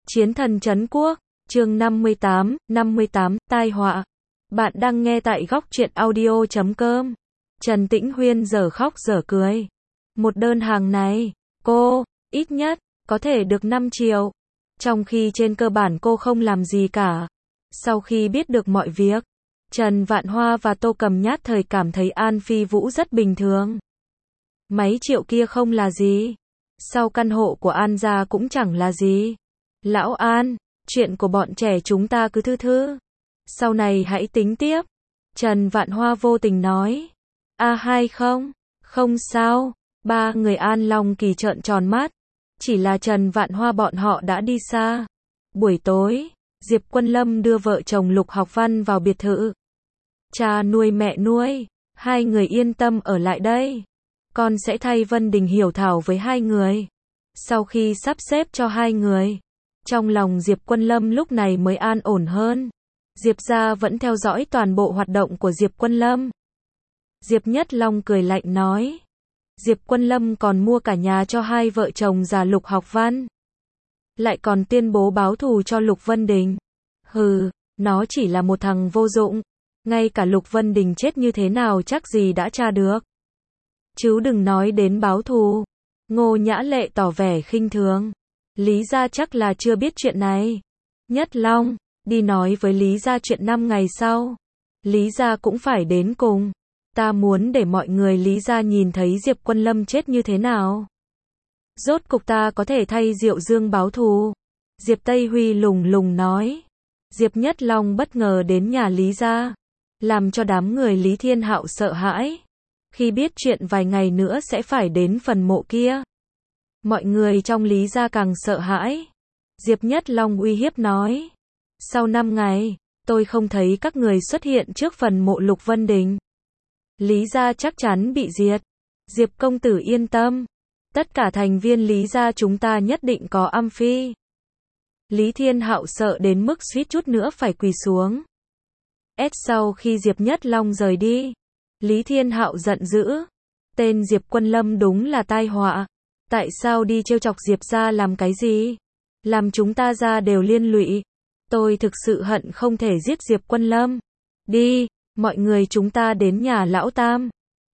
Chiến thần trấn quốc, chương 58, tai họa. Bạn đang nghe tại góc truyện audio.com. Trần Tĩnh Huyên dở khóc dở cười. Một đơn hàng này, cô, ít nhất, có thể được 5 triệu. Trong khi trên cơ bản cô không làm gì cả. Sau khi biết được mọi việc, Trần Vạn Hoa và Tô Cầm Nhát thời cảm thấy An Phi Vũ rất bình thường. Mấy triệu kia không là gì. Sau căn hộ của An gia cũng chẳng là gì. Lão An, chuyện của bọn trẻ chúng ta cứ thư thư. Sau này hãy tính tiếp. Trần Vạn Hoa vô tình nói. Hay không? Không sao. Ba người An Long Kỳ trợn tròn mắt. Chỉ là Trần Vạn Hoa bọn họ đã đi xa. Buổi tối, Diệp Quân Lâm đưa vợ chồng Lục Học Văn vào biệt thự. Cha nuôi mẹ nuôi, hai người yên tâm ở lại đây. Con sẽ thay Vân Đình hiểu thảo với hai người. Sau khi sắp xếp cho hai người, trong lòng Diệp Quân Lâm lúc này mới an ổn hơn. Diệp gia vẫn theo dõi toàn bộ hoạt động của Diệp Quân Lâm. Diệp Nhất Long cười lạnh nói. Diệp Quân Lâm còn mua cả nhà cho hai vợ chồng già Lục Học Văn. Lại còn tuyên bố báo thù cho Lục Vân Đình. Hừ, nó chỉ là một thằng vô dụng. Ngay cả Lục Vân Đình chết như thế nào chắc gì đã tra được. Chứ đừng nói đến báo thù. Ngô Nhã Lệ tỏ vẻ khinh thường. Lý gia chắc là chưa biết chuyện này. Nhất Long, đi nói với Lý gia chuyện 5 ngày sau. Lý gia cũng phải đến cùng. Ta muốn để mọi người Lý gia nhìn thấy Diệp Quân Lâm chết như thế nào. Rốt cục ta có thể thay Diệu Dương báo thù. Diệp Tây Huy lùng lùng nói. Diệp Nhất Long bất ngờ đến nhà Lý gia, làm cho đám người Lý Thiên Hạo sợ hãi. Khi biết chuyện vài ngày nữa sẽ phải đến phần mộ kia, mọi người trong Lý gia càng sợ hãi. Diệp Nhất Long uy hiếp nói. Sau 5 ngày, tôi không thấy các người xuất hiện trước phần mộ Lục Vân Đình. Lý gia chắc chắn bị diệt. Diệp công tử yên tâm. Tất cả thành viên Lý gia chúng ta nhất định có âm phi. Lý Thiên Hạo sợ đến mức suýt chút nữa phải quỳ xuống. Sau khi Diệp Nhất Long rời đi, Lý Thiên Hạo giận dữ. Tên Diệp Quân Lâm đúng là tai họa. Tại sao đi trêu chọc Diệp gia làm cái gì? Làm chúng ta gia đều liên lụy. Tôi thực sự hận không thể giết Diệp Quân Lâm. Đi, mọi người chúng ta đến nhà lão Tam.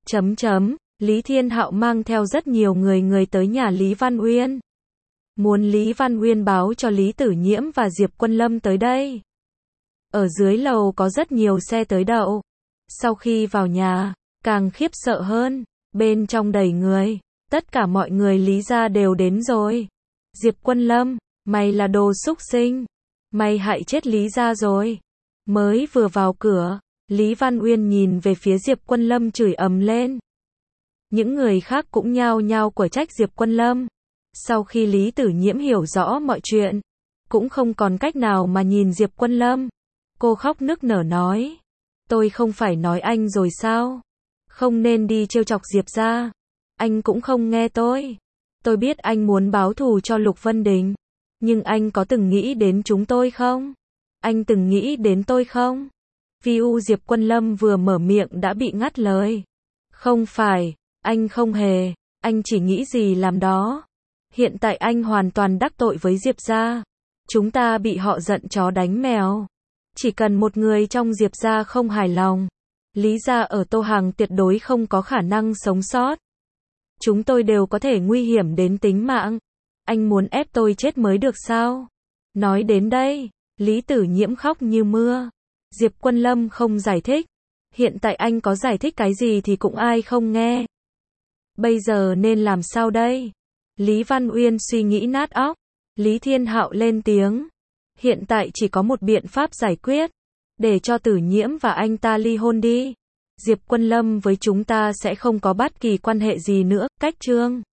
Lý Thiên Hạo mang theo rất nhiều người tới nhà Lý Văn Uyên. Muốn Lý Văn Uyên báo cho Lý Tử Nhiễm và Diệp Quân Lâm tới đây. Ở dưới lầu có rất nhiều xe tới đậu. Sau khi vào nhà, càng khiếp sợ hơn. Bên trong đầy người. Tất cả mọi người Lý gia đều đến rồi. Diệp Quân Lâm, mày là đồ súc sinh. Mày hại chết Lý gia rồi. Mới vừa vào cửa, Lý Văn Uyên nhìn về phía Diệp Quân Lâm chửi ầm lên. Những người khác cũng nhao nhao quở trách Diệp Quân Lâm. Sau khi Lý Tử Nhiễm hiểu rõ mọi chuyện, cũng không còn cách nào mà nhìn Diệp Quân Lâm. Cô khóc nức nở nói. Tôi không phải nói anh rồi sao? Không nên đi trêu chọc Diệp gia. Anh cũng không nghe tôi. Tôi biết anh muốn báo thù cho Lục Vân Đình. Nhưng anh có từng nghĩ đến chúng tôi không? Anh từng nghĩ đến tôi không? Diệp Quân Lâm vừa mở miệng đã bị ngắt lời. Không phải, anh không hề. Anh chỉ nghĩ gì làm đó. Hiện tại anh hoàn toàn đắc tội với Diệp gia. Chúng ta bị họ giận chó đánh mèo. Chỉ cần một người trong Diệp gia không hài lòng, Lý gia ở Tô Hàng tuyệt đối không có khả năng sống sót. Chúng tôi đều có thể nguy hiểm đến tính mạng. Anh muốn ép tôi chết mới được sao? Nói đến đây, Lý Tử Nhiễm khóc như mưa. Diệp Quân Lâm không giải thích. Hiện tại anh có giải thích cái gì thì cũng ai không nghe. Bây giờ nên làm sao đây? Lý Văn Uyên suy nghĩ nát óc. Lý Thiên Hạo lên tiếng. Hiện tại chỉ có một biện pháp giải quyết. Để cho Tử Nhiễm và anh ta ly hôn đi. Diệp Quân Lâm với chúng ta sẽ không có bất kỳ quan hệ gì nữa. Cách chương